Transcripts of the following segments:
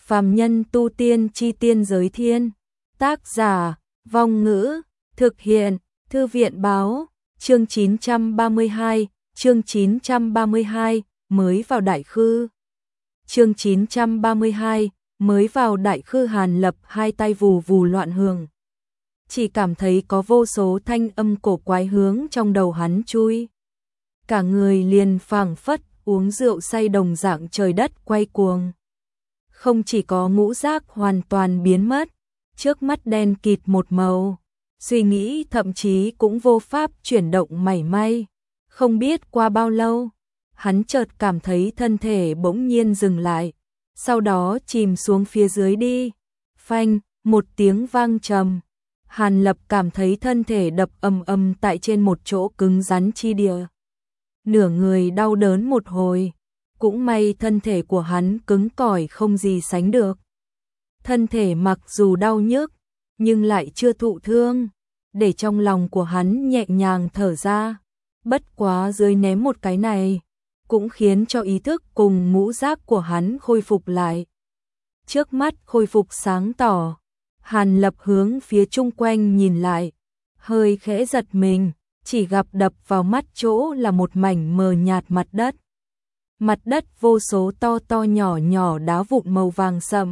Phàm nhân tu tiên chi tiên giới thiên. Tác giả, Vong Ngữ, thực hiện, Thư viện báo, chương 932, chương 932, mới vào Đại Khư. Chương 932, mới vào Đại Khư. Hàn Lập hai tay vù vù loạn hưởng. Chỉ cảm thấy có vô số thanh âm cổ quái hướng trong đầu hắn chui. Cả người liền phảng phất uống rượu say đồng dạng, trời đất quay cuồng. Không chỉ có ngũ giác hoàn toàn biến mất, trước mắt đen kịt một màu, suy nghĩ thậm chí cũng vô pháp chuyển động mảy may. Không biết qua bao lâu, hắn chợt cảm thấy thân thể bỗng nhiên dừng lại, sau đó chìm xuống phía dưới đi. Phanh, một tiếng vang trầm. Hàn Lập cảm thấy thân thể đập ầm ầm tại trên một chỗ cứng rắn chi địa. Nửa người đau đớn một hồi, cũng may thân thể của hắn cứng cỏi không gì sánh được. Thân thể mặc dù đau nhức, nhưng lại chưa thụ thương, để trong lòng của hắn nhẹ nhàng thở ra. Bất quá dưới ném một cái này, cũng khiến cho ý thức cùng ngũ giác của hắn khôi phục lại. Trước mắt khôi phục sáng tỏ, Hàn Lập hướng phía chung quanh nhìn lại, hơi khẽ giật mình, chỉ gặp đập vào mắt chỗ là một mảnh mờ nhạt mặt đất. Mặt đất vô số to to nhỏ nhỏ đá vụn màu vàng sậm,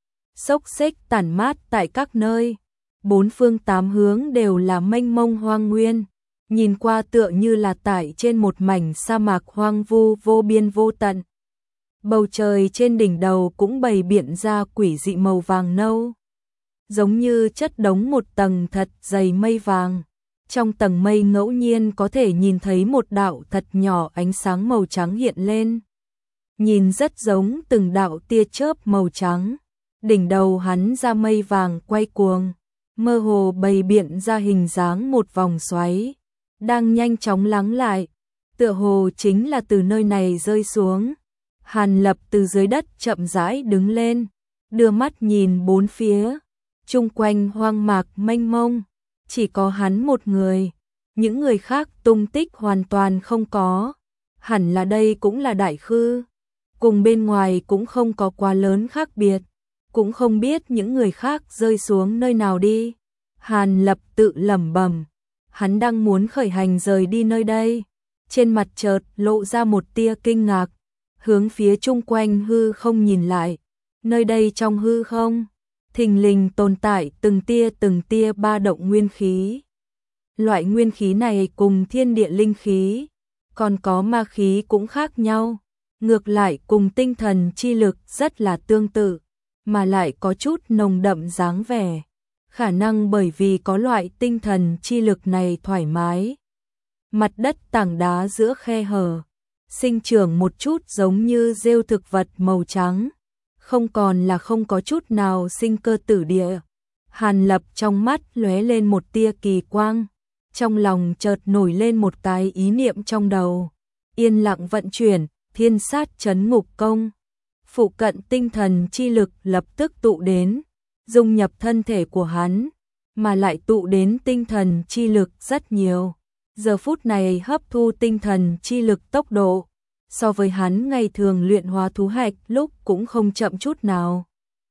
xốc xếch tản mát tại các nơi. Bốn phương tám hướng đều là mênh mông hoang nguyên, nhìn qua tựa như là tại trên một mảnh sa mạc hoang vu vô biên vô tận. Bầu trời trên đỉnh đầu cũng bày biện ra quỷ dị màu vàng nâu, giống như chất đống một tầng thật dày mây vàng. Trong tầng mây ngẫu nhiên có thể nhìn thấy một đạo thật nhỏ ánh sáng màu trắng hiện lên, nhìn rất giống từng đạo tia chớp màu trắng. Đỉnh đầu hắn ra mây vàng quay cuồng, mơ hồ bày biện ra hình dáng một vòng xoáy, đang nhanh chóng lắng lại, tựa hồ chính là từ nơi này rơi xuống. Hàn Lập từ dưới đất chậm rãi đứng lên, đưa mắt nhìn bốn phía, chung quanh hoang mạc mênh mông, chỉ có hắn một người, những người khác tung tích hoàn toàn không có. Hẳn là đây cũng là Đại Khư, cùng bên ngoài cũng không có quá lớn khác biệt, cũng không biết những người khác rơi xuống nơi nào đi. Hàn Lập tự lẩm bẩm, hắn đang muốn khởi hành rời đi nơi đây, trên mặt chợt lộ ra một tia kinh ngạc, hướng phía chung quanh hư không nhìn lại. Nơi đây trong hư không, thình lình tồn tại từng tia ba động nguyên khí. Loại nguyên khí này cùng thiên địa linh khí, còn có ma khí cũng khác nhau, ngược lại cùng tinh thần chi lực rất là tương tự, mà lại có chút nồng đậm dáng vẻ. Khả năng bởi vì có loại tinh thần chi lực này thoải mái. Mặt đất tảng đá giữa khe hở, sinh trưởng một chút giống như rêu thực vật màu trắng, không còn là không có chút nào sinh cơ tử địa. Hàn Lập trong mắt lóe lên một tia kỳ quang, trong lòng chợt nổi lên một cái ý niệm trong đầu, yên lặng vận chuyển Thiên Sát Chấn Ngục Công. Phụ cận tinh thần chi lực lập tức tụ đến, dung nhập thân thể của hắn, mà lại tụ đến tinh thần chi lực rất nhiều. Giờ phút này hấp thu tinh thần chi lực tốc độ, so với hắn ngày thường luyện hóa thú hạch lúc cũng không chậm chút nào.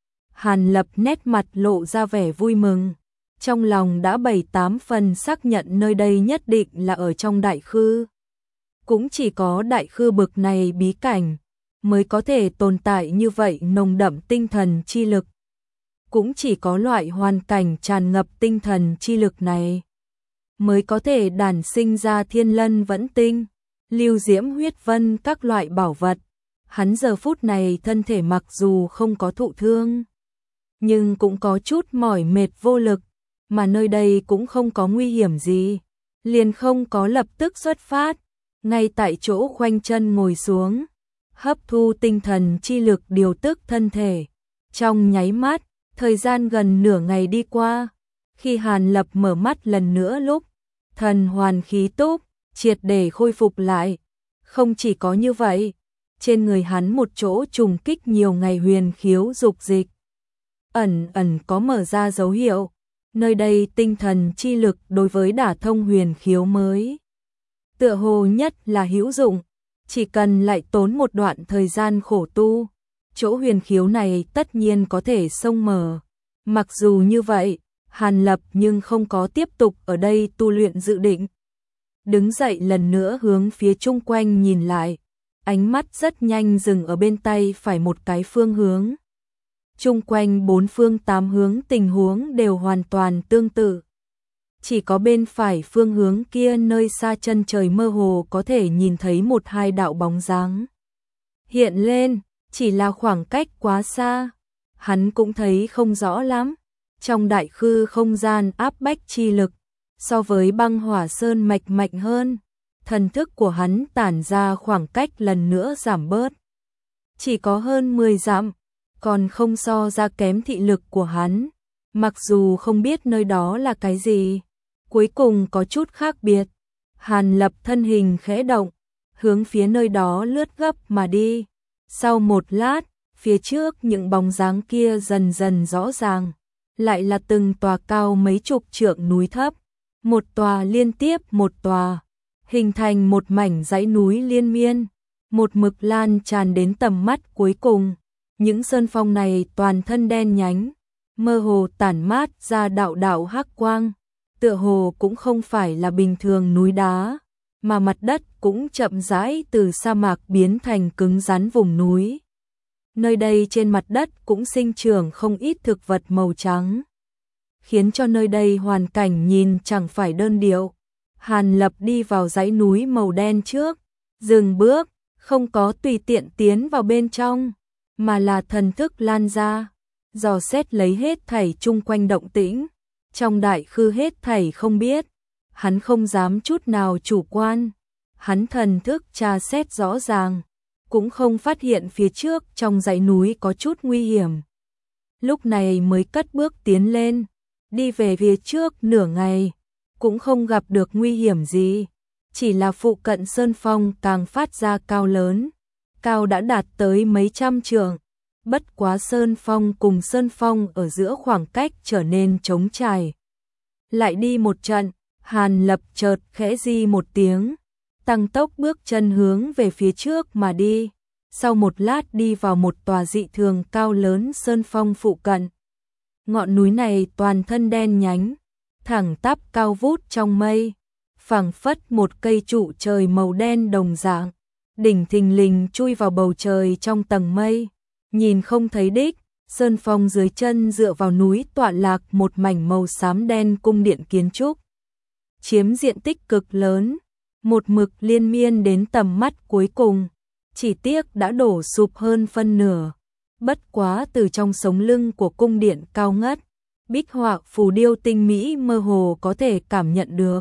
Hàn Lập nét mặt lộ ra vẻ vui mừng, trong lòng đã 7-8 phần xác nhận nơi đây nhất định là ở trong Đại Khư. Cũng chỉ có Đại Khư bực này bí cảnh mới có thể tồn tại như vậy nồng đậm tinh thần chi lực. Cũng chỉ có loại hoàn cảnh tràn ngập tinh thần chi lực này mới có thể đản sinh ra Thiên Lân Vẫn Tinh, Lưu Diễm Huyết Vân các loại bảo vật. Hắn giờ phút này thân thể mặc dù không có thụ thương, nhưng cũng có chút mỏi mệt vô lực, mà nơi đây cũng không có nguy hiểm gì, liền không có lập tức xuất phát, ngay tại chỗ khoanh chân ngồi xuống, hấp thu tinh thần chi lực điều tức thân thể. Trong nháy mắt, thời gian gần nửa ngày đi qua, khi Hàn Lập mở mắt lần nữa lúc, thần hoàn khí túc, triệt để khôi phục lại. Không chỉ có như vậy, trên người hắn một chỗ trùng kích nhiều ngày huyền khiếu dục dịch, ẩn ẩn có mở ra dấu hiệu. Nơi đây tinh thần chi lực đối với đả thông huyền khiếu mới, tựa hồ nhất là hữu dụng, chỉ cần lại tốn một đoạn thời gian khổ tu, chỗ huyền khiếu này tất nhiên có thể xông mở. Mặc dù như vậy, Hàn Lập nhưng không có tiếp tục ở đây tu luyện dự định. Đứng dậy lần nữa hướng phía chung quanh nhìn lại, ánh mắt rất nhanh dừng ở bên tay phải một cái phương hướng. Chung quanh bốn phương tám hướng tình huống đều hoàn toàn tương tự. Chỉ có bên phải phương hướng kia nơi xa chân trời mơ hồ có thể nhìn thấy một hai đạo bóng dáng hiện lên, chỉ là khoảng cách quá xa, hắn cũng thấy không rõ lắm. Trong đại khư không gian áp bách chi lực, so với băng hỏa sơn mạch mạnh hơn, thần thức của hắn tản ra khoảng cách lần nữa giảm bớt. Chỉ có hơn 10 dặm, còn không so ra kém thị lực của hắn, mặc dù không biết nơi đó là cái gì, cuối cùng có chút khác biệt. Hàn Lập thân hình khẽ động, hướng phía nơi đó lướt gấp mà đi. Sau một lát, phía trước những bóng dáng kia dần dần rõ ràng, lại là từng tòa cao mấy chục trượng núi thấp, một tòa liên tiếp một tòa, hình thành một mảnh dãy núi liên miên, một mực lan tràn đến tầm mắt cuối cùng. Những sơn phong này toàn thân đen nhánh, mơ hồ tản mát ra đạo đạo hắc quang, tựa hồ cũng không phải là bình thường núi đá, mà mặt đất cũng chậm rãi từ sa mạc biến thành cứng rắn vùng núi. Nơi đây trên mặt đất cũng sinh trưởng không ít thực vật màu trắng, khiến cho nơi đây hoàn cảnh nhìn chẳng phải đơn điệu. Hàn Lập đi vào dãy núi màu đen trước, dừng bước, không có tùy tiện tiến vào bên trong, mà là thần thức lan ra, dò xét lấy hết thảy chung quanh động tĩnh. Trong đại khư hết thảy không biết, hắn không dám chút nào chủ quan, hắn thần thức tra xét rõ ràng, cũng không phát hiện phía trước trong dãy núi có chút nguy hiểm. Lúc này mới cất bước tiến lên, đi về phía trước nửa ngày, cũng không gặp được nguy hiểm gì, chỉ là phụ cận sơn phong càng phát ra cao lớn, cao đã đạt tới mấy trăm trượng. Bất quá sơn phong cùng sơn phong ở giữa khoảng cách trở nên trống trải. Lại đi một trận, Hàn Lập chợt khẽ di một tiếng, tăng tốc bước chân hướng về phía trước mà đi. Sau một lát đi vào một tòa dị thường cao lớn sơn phong phụ cận. Ngọn núi này toàn thân đen nhánh, thẳng tắp cao vút trong mây, phảng phất một cây trụ trời màu đen đồng dạng, đỉnh thình lình chui vào bầu trời trong tầng mây, nhìn không thấy đích. Sơn phong dưới chân dựa vào núi tọa lạc một mảnh màu xám đen cung điện kiến trúc, chiếm diện tích cực lớn, một mực liên miên đến tầm mắt cuối cùng, chỉ tiếc đã đổ sụp hơn phân nửa. Bất quá từ trong sống lưng của cung điện cao ngất, bích họa phù điêu tinh mỹ mơ hồ có thể cảm nhận được.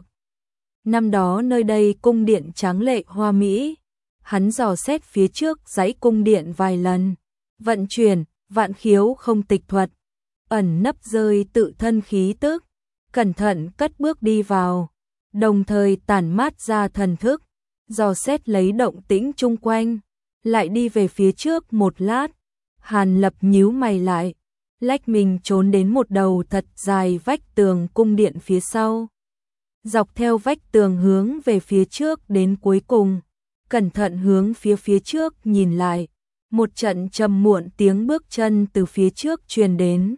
Năm đó nơi đây cung điện tráng lệ hoa mỹ, hắn dò xét phía trước dãy cung điện vài lần, vận chuyển vạn khiếu không tịch thuật, ẩn nấp rơi tự thân khí tức, cẩn thận cất bước đi vào, đồng thời tản mát ra thần thức, dò xét lấy động tĩnh chung quanh. Lại đi về phía trước một lát, Hàn Lập nhíu mày lại, lách mình trốn đến một đầu thật dài vách tường cung điện phía sau. Dọc theo vách tường hướng về phía trước đến cuối cùng, cẩn thận hướng phía trước nhìn lại. Một trận trầm muộn tiếng bước chân từ phía trước truyền đến.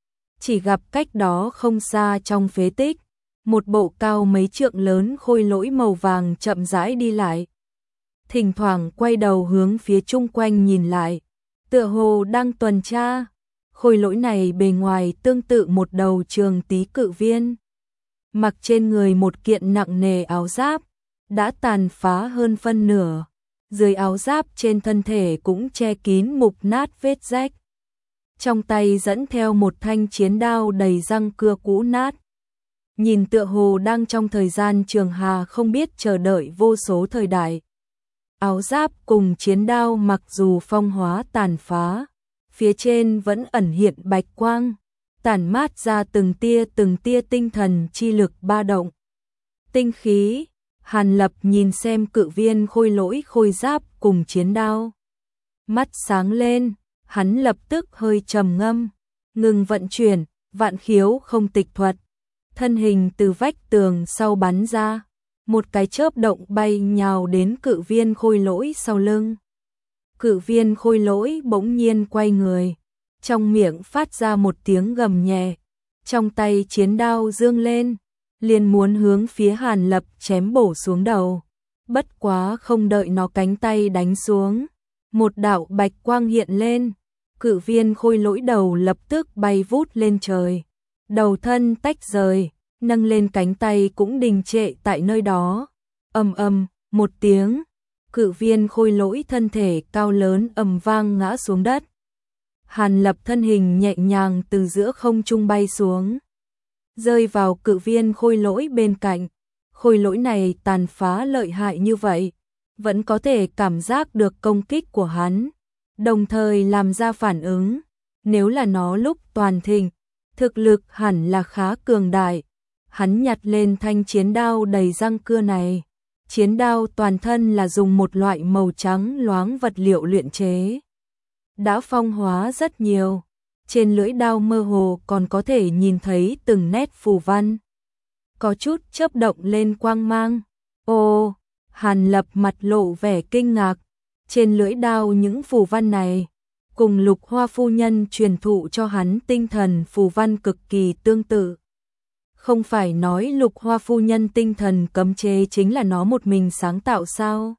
Chỉ gặp cách đó không xa trong phế tích, một bộ cao mấy trượng lớn khôi lỗi màu vàng chậm rãi đi lại. Thỉnh thoảng quay đầu hướng phía chung quanh nhìn lại, tựa hồ đang tuần tra. Khôi lỗi này bề ngoài tương tự một đầu trường tý cự viên, mặc trên người một kiện nặng nề áo giáp, đã tàn phá hơn phân nửa. Dưới áo giáp trên thân thể cũng che kín mục nát vết rách. Trong tay dẫn theo một thanh chiến đao đầy răng cưa cũ nát. Nhìn tựa hồ đang trong thời gian trường hà không biết chờ đợi vô số thời đại. Áo giáp cùng chiến đao mặc dù phong hóa tàn phá, phía trên vẫn ẩn hiện bạch quang, tản mát ra từng tia tinh thần chi lực ba động. Tinh khí. Hàn Lập nhìn xem cự viên khôi lỗi khôi giáp cùng chiến đao. Mắt sáng lên, hắn lập tức hơi trầm ngâm, ngừng vận chuyển, vạn khiếu không tịch thuật. Thân hình từ vách tường sau bắn ra, một cái chớp động bay nhào đến cự viên khôi lỗi sau lưng. Cự viên khôi lỗi bỗng nhiên quay người, trong miệng phát ra một tiếng gầm nhẹ, trong tay chiến đao dương lên, liền muốn hướng phía Hàn Lập chém bổ xuống đầu. Bất quá không đợi nó cánh tay đánh xuống, một đạo bạch quang hiện lên, cự viên khôi lỗi đầu lập tức bay vút lên trời, đầu thân tách rời, nâng lên cánh tay cũng đình trệ tại nơi đó. Ầm ầm, một tiếng, cự viên khôi lỗi thân thể cao lớn ầm vang ngã xuống đất. Hàn Lập thân hình nhẹ nhàng từ giữa không trung bay xuống, rơi vào cự viên khôi lỗi bên cạnh. Khôi lỗi này tàn phá lợi hại như vậy, vẫn có thể cảm giác được công kích của hắn, đồng thời làm ra phản ứng. Nếu là nó lúc toàn thịnh, thực lực hẳn là khá cường đại. Hắn nhặt lên thanh chiến đao đầy răng cưa này. Chiến đao toàn thân là dùng một loại màu trắng loáng vật liệu luyện chế, đã phong hóa rất nhiều. Trên lưỡi đao mơ hồ còn có thể nhìn thấy từng nét phù văn, có chút chớp động lên quang mang. Ồ, Hàn Lập mặt lộ vẻ kinh ngạc, trên lưỡi đao những phù văn này, cùng Lục Hoa phu nhân truyền thụ cho hắn tinh thần phù văn cực kỳ tương tự. Không phải nói Lục Hoa phu nhân tinh thần cấm chế chính là nó một mình sáng tạo sao?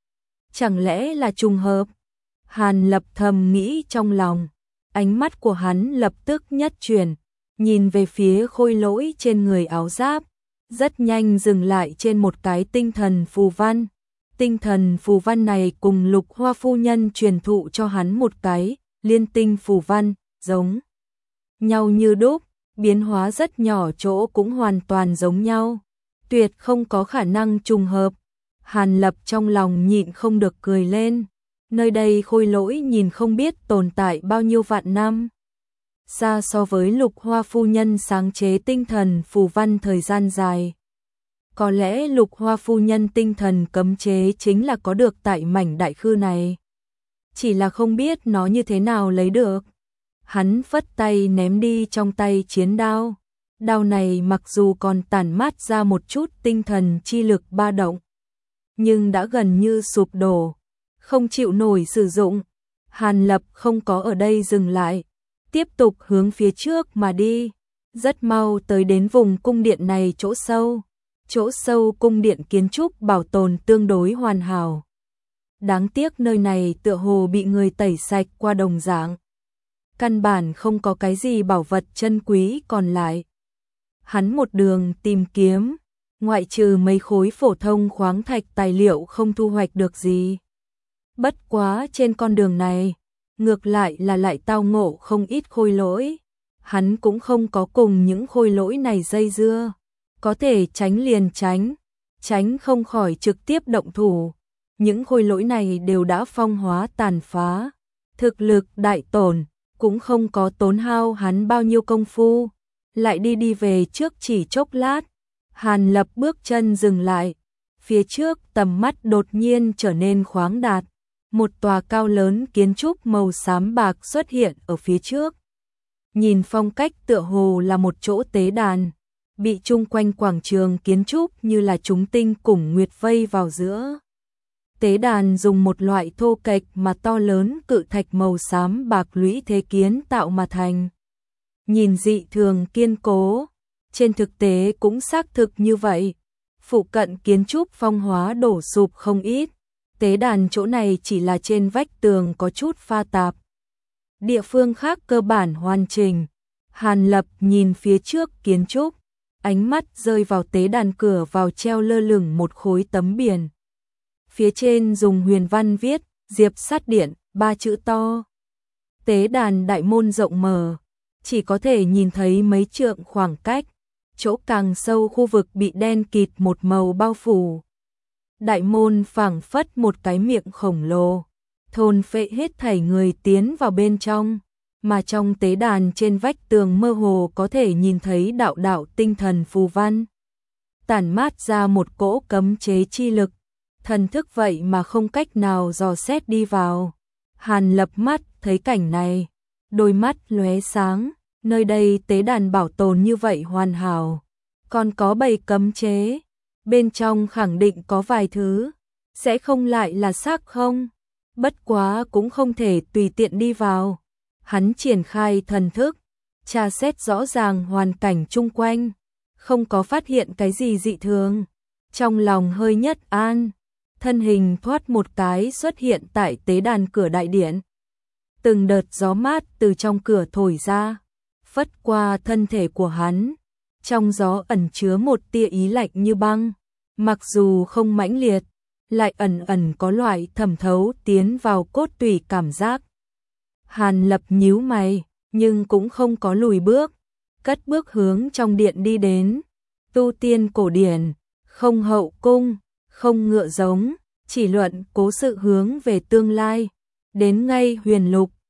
Chẳng lẽ là trùng hợp? Hàn Lập thầm nghĩ trong lòng, ánh mắt của hắn lập tức nhất chuyển, nhìn về phía khôi lỗi trên người áo giáp, rất nhanh dừng lại trên một cái tinh thần phù văn. Tinh thần phù văn này cùng Lục Hoa phu nhân truyền thụ cho hắn một cái liên tinh phù văn, giống nhau như đúc, biến hóa rất nhỏ chỗ cũng hoàn toàn giống nhau, tuyệt không có khả năng trùng hợp. Hàn Lập trong lòng nhịn không được cười lên, nơi đây khôi lỗi nhìn không biết tồn tại bao nhiêu vạn năm, xa so với Lục Hoa phu nhân sáng chế tinh thần phù văn thời gian dài. Có lẽ Lục Hoa phu nhân tinh thần cấm chế chính là có được tại mảnh đại khư này, chỉ là không biết nó như thế nào lấy được. Hắn phất tay ném đi trong tay chiến đao, đao này mặc dù còn tản mát ra một chút tinh thần chi lực ba động, nhưng đã gần như sụp đổ, không chịu nổi sử dụng. Hàn Lập không có ở đây dừng lại, tiếp tục hướng phía trước mà đi, rất mau tới đến vùng cung điện này chỗ sâu. Chỗ sâu cung điện kiến trúc bảo tồn tương đối hoàn hảo. Đáng tiếc nơi này tựa hồ bị người tẩy sạch qua đồng dạng, căn bản không có cái gì bảo vật chân quý còn lại. Hắn một đường tìm kiếm, ngoại trừ mấy khối phổ thông khoáng thạch tài liệu không thu hoạch được gì. Bất quá trên con đường này, ngược lại là lại tao ngộ không ít khôi lỗi. Hắn cũng không có cùng những khôi lỗi này dây dưa, có thể tránh liền tránh, tránh không khỏi trực tiếp động thủ. Những khôi lỗi này đều đã phong hóa tàn phá, thực lực đại tổn, cũng không có tốn hao hắn bao nhiêu công phu. Lại đi về trước chỉ chốc lát, Hàn Lập bước chân dừng lại, phía trước tầm mắt đột nhiên trở nên khoáng đạt. Một tòa cao lớn kiến trúc màu xám bạc xuất hiện ở phía trước. Nhìn phong cách tựa hồ là một chỗ tế đàn, bị chung quanh quảng trường kiến trúc như là chúng tinh cùng nguyệt vây vào giữa. Tế đàn dùng một loại thô kệch mà to lớn cự thạch màu xám bạc lũy thế kiến tạo mà thành. Nhìn dị thường kiên cố, trên thực tế cũng xác thực như vậy. Phụ cận kiến trúc phong hóa đổ sụp không ít. Tế đàn chỗ này chỉ là trên vách tường có chút pha tạp, địa phương khác cơ bản hoàn chỉnh. Hàn Lập nhìn phía trước kiến trúc, ánh mắt rơi vào tế đàn cửa vào treo lơ lửng một khối tấm biển. Phía trên dùng huyền văn viết Diệp Sát Điện 3 chữ to. Tế đàn đại môn rộng mở, chỉ có thể nhìn thấy mấy trượng khoảng cách, chỗ càng sâu khu vực bị đen kịt một màu bao phủ. Đại môn phảng phất một cái miệng khổng lồ, thôn phệ hết thảy người tiến vào bên trong, mà trong tế đàn trên vách tường mơ hồ có thể nhìn thấy đạo đạo tinh thần phù văn, tản mát ra một cỗ cấm chế chi lực, thần thức vậy mà không cách nào dò xét đi vào. Hàn Lập mắt thấy cảnh này, đôi mắt lóe sáng, nơi đây tế đàn bảo tồn như vậy hoàn hảo, còn có bày cấm chế, bên trong khẳng định có vài thứ, sẽ không lại là xác không? Bất quá cũng không thể tùy tiện đi vào. Hắn triển khai thần thức, tra xét rõ ràng hoàn cảnh chung quanh, không có phát hiện cái gì dị thường. Trong lòng hơi nhất an, thân hình thoát một cái xuất hiện tại tế đàn cửa đại điện. Từng đợt gió mát từ trong cửa thổi ra, phất qua thân thể của hắn. Trong gió ẩn chứa một tia ý lạnh như băng, mặc dù không mãnh liệt, lại ẩn ẩn có loại thẩm thấu tiến vào cốt tủy cảm giác. Hàn Lập nhíu mày, nhưng cũng không có lùi bước, cất bước hướng trong điện đi đến. Tu tiên cổ điển, không hậu cung, không ngựa giống, chỉ luận cố sự hướng về tương lai. Đến ngay huyền lục,